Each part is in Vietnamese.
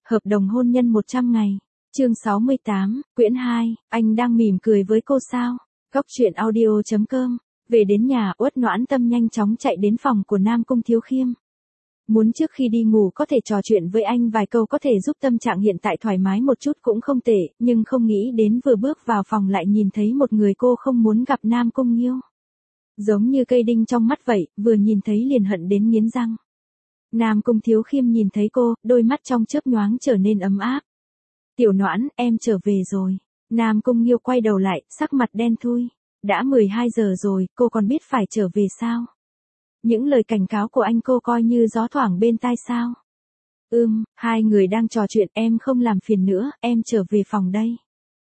Hợp đồng hôn nhân 100 ngày. Chương 68, quyển 2, anh đang mỉm cười với cô sao? Góc truyện audio.com. Về đến nhà, Uất Noãn Tâm nhanh chóng chạy đến phòng của Nam Cung Thiếu Khiêm. Muốn trước khi đi ngủ có thể trò chuyện với anh vài câu có thể giúp tâm trạng hiện tại thoải mái một chút cũng không tệ, nhưng không nghĩ đến vừa bước vào phòng lại nhìn thấy một người cô không muốn gặp. Nam Cung Nghiêu. Giống như cây đinh trong mắt vậy, vừa nhìn thấy liền hận đến nghiến răng. Nam Cung Thiếu Khiêm nhìn thấy cô, đôi mắt trong chớp nhoáng trở nên ấm áp. Tiểu Noãn, em trở về rồi. Nam Cung Nghiêu quay đầu lại, sắc mặt đen thui. Đã 12 giờ rồi, cô còn biết phải trở về sao? Những lời cảnh cáo của anh cô coi như gió thoảng bên tai sao? Hai người đang trò chuyện, em không làm phiền nữa, em trở về phòng đây.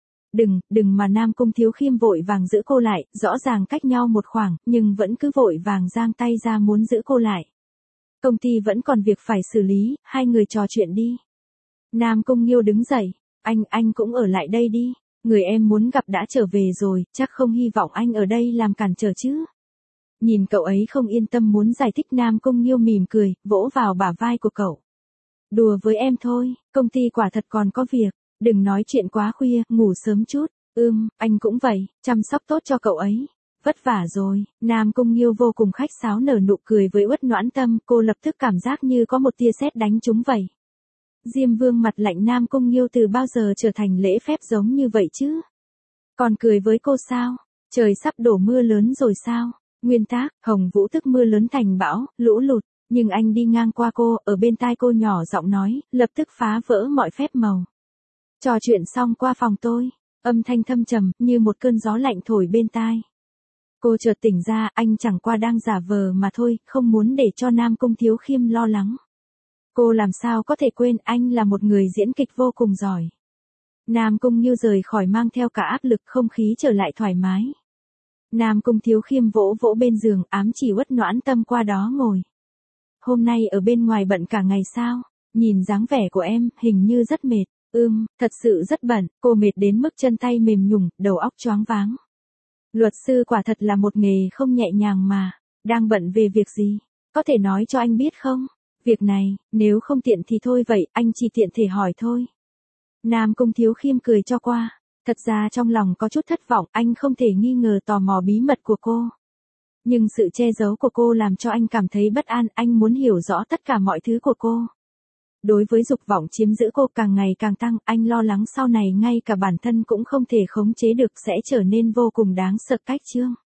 Đừng mà. Nam Cung Thiếu Khiêm vội vàng giữ cô lại, rõ ràng cách nhau một khoảng, nhưng vẫn cứ vội vàng giang tay ra muốn giữ cô lại. Công ty vẫn còn việc phải xử lý, hai người trò chuyện đi. Nam Cung Nghiêu đứng dậy, anh cũng ở lại đây đi, người em muốn gặp đã trở về rồi, chắc không hy vọng anh ở đây làm cản trở chứ. Nhìn cậu ấy không yên tâm muốn giải thích, Nam Cung Nghiêu mỉm cười, vỗ vào bả vai của cậu. Đùa với em thôi, công ty quả thật còn có việc, đừng nói chuyện quá khuya, ngủ sớm chút. Anh cũng vậy, chăm sóc tốt cho cậu ấy. Vất vả rồi. Nam Cung Nghiêu vô cùng khách sáo nở nụ cười với Uất Noãn Tâm, cô lập tức cảm giác như có một tia sét đánh trúng vậy. Diêm Vương mặt lạnh, Nam Cung Nghiêu từ bao giờ trở thành lễ phép giống như vậy chứ? Còn cười với cô sao? Trời sắp đổ mưa lớn rồi sao? Nguyên tác, Hồng Vũ tức mưa lớn thành bão, lũ lụt, nhưng anh đi ngang qua cô, ở bên tai cô nhỏ giọng nói, lập tức phá vỡ mọi phép màu. Trò chuyện xong qua phòng tôi, âm thanh thâm trầm, như một cơn gió lạnh thổi bên tai. Cô chợt tỉnh ra, anh chẳng qua đang giả vờ mà thôi, không muốn để cho Nam Cung Thiếu Khiêm lo lắng. Cô làm sao có thể quên anh là một người diễn kịch vô cùng giỏi. Nam Cung Nghiêu rời khỏi mang theo cả áp lực, không khí trở lại thoải mái. Nam Cung Thiếu Khiêm vỗ vỗ bên giường, ám chỉ Uất Noãn Tâm qua đó ngồi. Hôm nay ở bên ngoài bận cả ngày sao? Nhìn dáng vẻ của em, hình như rất mệt. Thật sự rất bận, cô mệt đến mức chân tay mềm nhùng, đầu óc choáng váng. Luật sư quả thật là một nghề không nhẹ nhàng mà. Đang bận về việc gì? Có thể nói cho anh biết không? Việc này, nếu không tiện thì thôi vậy, anh chỉ tiện thể hỏi thôi. Nam Cung Thiếu Khiêm cười cho qua. Thật ra trong lòng có chút thất vọng, anh không thể nghi ngờ tò mò bí mật của cô. Nhưng sự che giấu của cô làm cho anh cảm thấy bất an, anh muốn hiểu rõ tất cả mọi thứ của cô. Đối với dục vọng chiếm giữ cô càng ngày càng tăng, anh lo lắng sau này ngay cả bản thân cũng không thể khống chế được sẽ trở nên vô cùng đáng sợ. Cách chương